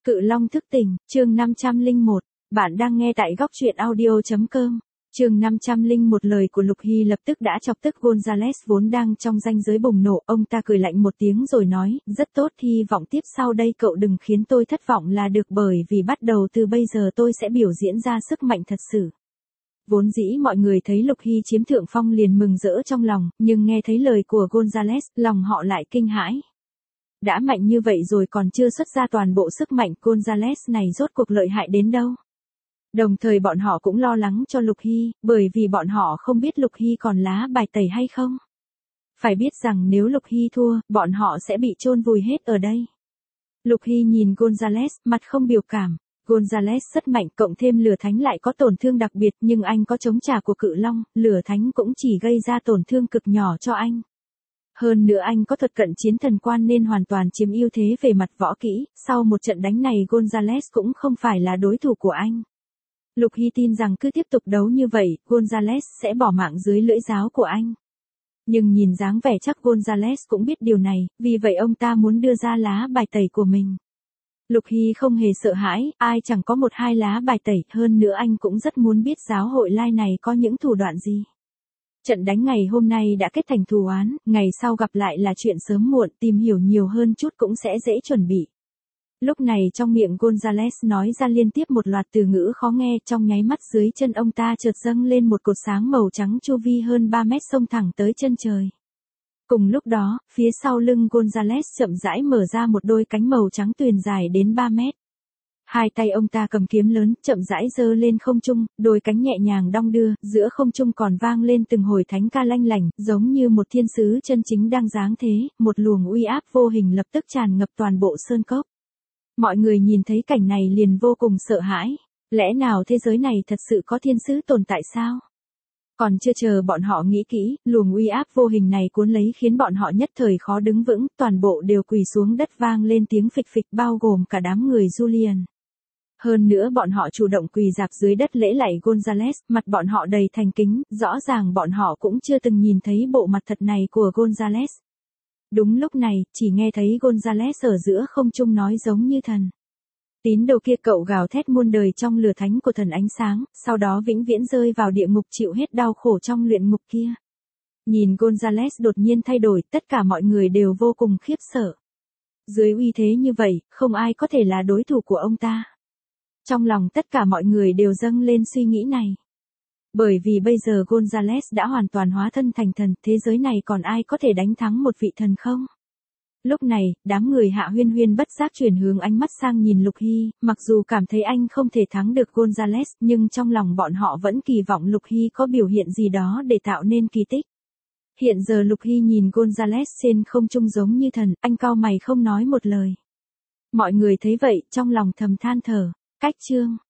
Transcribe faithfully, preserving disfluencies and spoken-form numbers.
Cự Long thức tỉnh, chương năm trăm lẻ một. Bạn đang nghe tại góc truyện audio chấm com. Chương năm trăm lẻ một. Lời của Lục Hy lập tức đã chọc tức Gonzales vốn đang trong ranh giới bùng nổ. Ông ta cười lạnh một tiếng rồi nói, rất tốt, hy vọng tiếp sau đây cậu đừng khiến tôi thất vọng là được, bởi vì bắt đầu từ bây giờ tôi sẽ biểu diễn ra sức mạnh thật sự. Vốn dĩ mọi người thấy Lục Hy chiếm thượng phong liền mừng rỡ trong lòng, nhưng nghe thấy lời của Gonzales, lòng họ lại kinh hãi. Đã mạnh như vậy rồi còn chưa xuất ra toàn bộ sức mạnh, Gonzales này rốt cuộc lợi hại đến đâu. Đồng thời bọn họ cũng lo lắng cho Lục Hy, bởi vì bọn họ không biết Lục Hy còn lá bài tẩy hay không. Phải biết rằng nếu Lục Hy thua, bọn họ sẽ bị chôn vùi hết ở đây. Lục Hy nhìn Gonzales, mặt không biểu cảm. Gonzales rất mạnh, cộng thêm lửa thánh lại có tổn thương đặc biệt, nhưng anh có chống trả của Cự Long, lửa thánh cũng chỉ gây ra tổn thương cực nhỏ cho anh. Hơn nữa anh có thuật cận chiến thần quan nên hoàn toàn chiếm ưu thế về mặt võ kỹ, sau một trận đánh này Gonzales cũng không phải là đối thủ của anh. Lục Hy tin rằng cứ tiếp tục đấu như vậy, Gonzales sẽ bỏ mạng dưới lưỡi giáo của anh. Nhưng nhìn dáng vẻ chắc Gonzales cũng biết điều này, vì vậy ông ta muốn đưa ra lá bài tẩy của mình. Lục Hy không hề sợ hãi, ai chẳng có một hai lá bài tẩy, hơn nữa anh cũng rất muốn biết giáo hội Lai này có những thủ đoạn gì. Trận đánh ngày hôm nay đã kết thành thù oán, ngày sau gặp lại là chuyện sớm muộn, tìm hiểu nhiều hơn chút cũng sẽ dễ chuẩn bị. Lúc này trong miệng Gonzales nói ra liên tiếp một loạt từ ngữ khó nghe, trong nháy mắt dưới chân ông ta chợt dâng lên một cột sáng màu trắng chu vi hơn ba mét xông thẳng tới chân trời. Cùng lúc đó, phía sau lưng Gonzales chậm rãi mở ra một đôi cánh màu trắng tuyền dài đến ba mét. Hai tay ông ta cầm kiếm lớn, chậm rãi giơ lên không trung, đôi cánh nhẹ nhàng đong đưa, giữa không trung còn vang lên từng hồi thánh ca lanh lảnh, giống như một thiên sứ chân chính đang giáng thế, một luồng uy áp vô hình lập tức tràn ngập toàn bộ sơn cốc. Mọi người nhìn thấy cảnh này liền vô cùng sợ hãi, lẽ nào thế giới này thật sự có thiên sứ tồn tại sao? Còn chưa chờ bọn họ nghĩ kỹ, luồng uy áp vô hình này cuốn lấy khiến bọn họ nhất thời khó đứng vững, toàn bộ đều quỳ xuống đất, vang lên tiếng phịch phịch, bao gồm cả đám người Julian. Hơn nữa bọn họ chủ động quỳ rạp dưới đất lễ lạy Gonzales, mặt bọn họ đầy thành kính, rõ ràng bọn họ cũng chưa từng nhìn thấy bộ mặt thật này của Gonzales. Đúng lúc này, chỉ nghe thấy Gonzales ở giữa không trung nói giống như thần. Tín đồ kia, cậu gào thét muôn đời trong lửa thánh của thần ánh sáng, sau đó vĩnh viễn rơi vào địa ngục chịu hết đau khổ trong luyện ngục kia. Nhìn Gonzales đột nhiên thay đổi, tất cả mọi người đều vô cùng khiếp sợ. Dưới uy thế như vậy, không ai có thể là đối thủ của ông ta. Trong lòng tất cả mọi người đều dâng lên suy nghĩ này. Bởi vì bây giờ Gonzales đã hoàn toàn hóa thân thành thần, thế giới này còn ai có thể đánh thắng một vị thần không? Lúc này, đám người Hạ Huyên Huyên bất giác chuyển hướng ánh mắt sang nhìn Lục Hy, mặc dù cảm thấy anh không thể thắng được Gonzales, nhưng trong lòng bọn họ vẫn kỳ vọng Lục Hy có biểu hiện gì đó để tạo nên kỳ tích. Hiện giờ Lục Hy nhìn Gonzales trên không trung giống như thần, anh cau mày không nói một lời. Mọi người thấy vậy, trong lòng thầm than thở, cách chương.